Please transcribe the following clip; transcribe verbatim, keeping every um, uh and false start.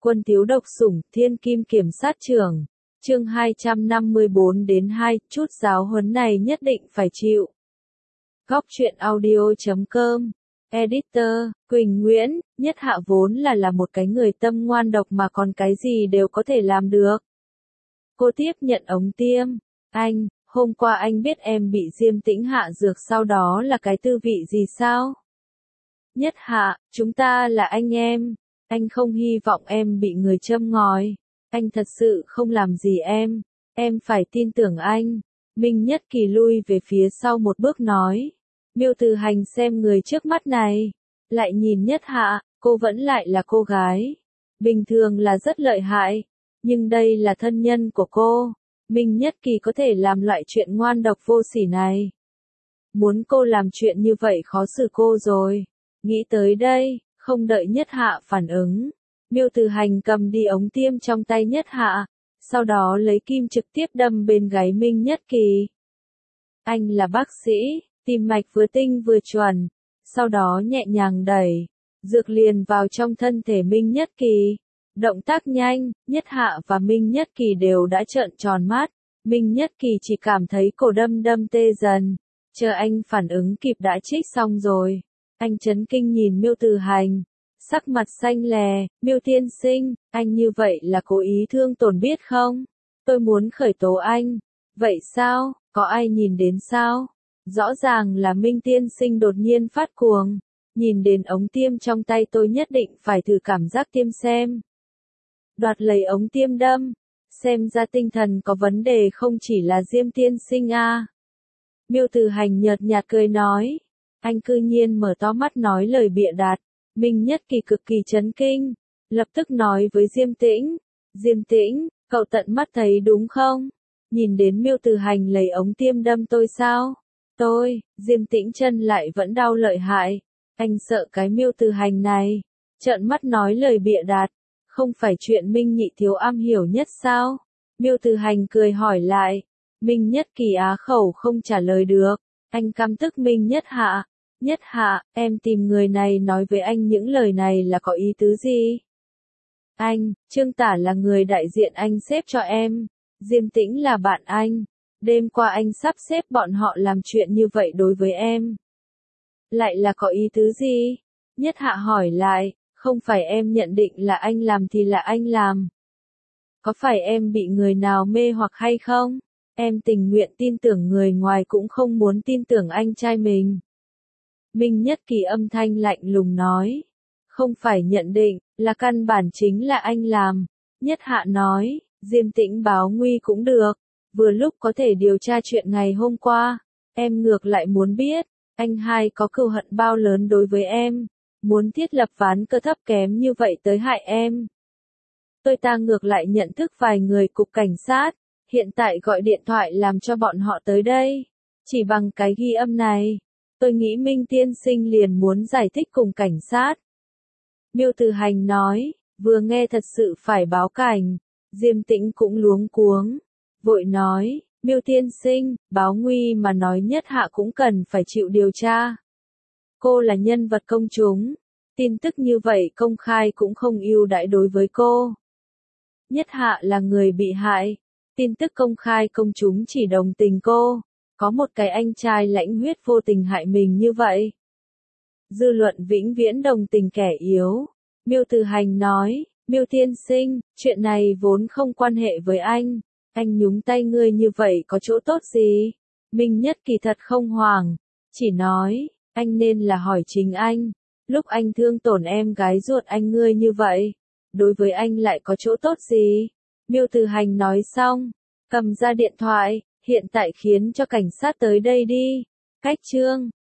Quân thiếu độc sủng, thiên kim kiểm sát trưởng. Chương hai trăm năm mươi bốn đến hai, chút giáo huấn này nhất định phải chịu. Góc truyện audio chấm com. Editor, Quỳnh Nguyễn, Nhất Hạ vốn là là một cái người tâm ngoan độc mà còn cái gì đều có thể làm được. Cô tiếp nhận ống tiêm. Anh, hôm qua anh biết em bị Diêm Tĩnh hạ dược sau đó là cái tư vị gì sao? Nhất Hạ, chúng ta là anh em. Anh không hy vọng em bị người châm ngòi. Anh thật sự không làm gì em. Em phải tin tưởng anh. Minh Nhất Kỳ lui về phía sau một bước nói. Miêu Từ Hành xem người trước mắt này. Lại nhìn Nhất Hạ, cô vẫn lại là cô gái. Bình thường là rất lợi hại. Nhưng đây là thân nhân của cô. Minh Nhất Kỳ có thể làm loại chuyện ngoan độc vô sỉ này. Muốn cô làm chuyện như vậy khó xử cô rồi. Nghĩ tới đây, không đợi Nhất Hạ phản ứng. Miêu Từ Hành cầm đi ống tiêm trong tay Nhất Hạ. Sau đó lấy kim trực tiếp đâm bên gáy Minh Nhất Kỳ. Anh là bác sĩ, tim mạch vừa tinh vừa chuẩn. Sau đó nhẹ nhàng đẩy. Dược liền vào trong thân thể Minh Nhất Kỳ. Động tác nhanh, Nhất Hạ và Minh Nhất Kỳ đều đã trợn tròn mắt. Minh Nhất Kỳ chỉ cảm thấy cổ đâm đâm tê dần. Chờ anh phản ứng kịp đã trích xong rồi. Anh chấn kinh nhìn Miêu Từ Hành. Sắc mặt xanh lè, Miêu tiên sinh, anh như vậy là cố ý thương tổn biết không? Tôi muốn khởi tố anh. Vậy sao, có ai nhìn đến sao? Rõ ràng là Minh tiên sinh đột nhiên phát cuồng. Nhìn đến ống tiêm trong tay tôi nhất định phải thử cảm giác tiêm xem. Đoạt lấy ống tiêm đâm. Xem ra tinh thần có vấn đề không chỉ là Diêm tiên sinh a. Miêu Từ Hành nhợt nhạt cười nói. Anh cư nhiên mở to mắt nói lời bịa đặt. Minh Nhất Kỳ cực kỳ chấn kinh. Lập tức nói với Diêm Tĩnh. Diêm Tĩnh, cậu tận mắt thấy đúng không? Nhìn đến Miêu Từ Hành lấy ống tiêm đâm tôi sao? Tôi, Diêm Tĩnh chân lại vẫn đau lợi hại. Anh sợ cái Miêu Từ Hành này. Trợn mắt nói lời bịa đặt. Không phải chuyện Minh nhị thiếu am hiểu nhất sao? Miêu Từ Hành cười hỏi lại. Minh Nhất Kỳ á khẩu không trả lời được. Anh căm tức Minh Nhất Hạ. Nhất Hạ, em tìm người này nói với anh những lời này là có ý tứ gì? Anh, Trương Tả là người đại diện anh xếp cho em. Diêm Tĩnh là bạn anh. Đêm qua anh sắp xếp bọn họ làm chuyện như vậy đối với em. Lại là có ý tứ gì? Nhất Hạ hỏi lại, không phải em nhận định là anh làm thì là anh làm. Có phải em bị người nào mê hoặc hay không? Em tình nguyện tin tưởng người ngoài cũng không muốn tin tưởng anh trai mình. Minh Nhất Kỳ âm thanh lạnh lùng nói. Không phải nhận định, là căn bản chính là anh làm. Nhất Hạ nói, Diêm Tĩnh báo nguy cũng được. Vừa lúc có thể điều tra chuyện ngày hôm qua. Em ngược lại muốn biết, anh hai có cừu hận bao lớn đối với em. Muốn thiết lập ván cờ thấp kém như vậy tới hại em. Tôi ta ngược lại nhận thức vài người cục cảnh sát. Hiện tại gọi điện thoại làm cho bọn họ tới đây. Chỉ bằng cái ghi âm này. Tôi nghĩ Minh tiên sinh liền muốn giải thích cùng cảnh sát. Miêu Từ Hành nói, vừa nghe thật sự phải báo cảnh. Diêm Tĩnh cũng luống cuống. Vội nói, Miêu tiên sinh, báo nguy mà nói Nhất Hạ cũng cần phải chịu điều tra. Cô là nhân vật công chúng. Tin tức như vậy công khai cũng không ưu đãi đối với cô. Nhất Hạ là người bị hại. Tin tức công khai công chúng chỉ đồng tình cô. Có một cái anh trai lãnh huyết vô tình hại mình như vậy. Dư luận vĩnh viễn đồng tình kẻ yếu. Miêu Từ Hành nói, Miêu tiên sinh, chuyện này vốn không quan hệ với anh. Anh nhúng tay ngươi như vậy có chỗ tốt gì? Minh Nhất Kỳ thật không hoảng. Chỉ nói, anh nên là hỏi chính anh. Lúc anh thương tổn em gái ruột anh ngươi như vậy. Đối với anh lại có chỗ tốt gì? Miêu Từ Hành nói xong. Cầm ra điện thoại. Hiện tại khiến cho cảnh sát tới đây đi. Cách chương.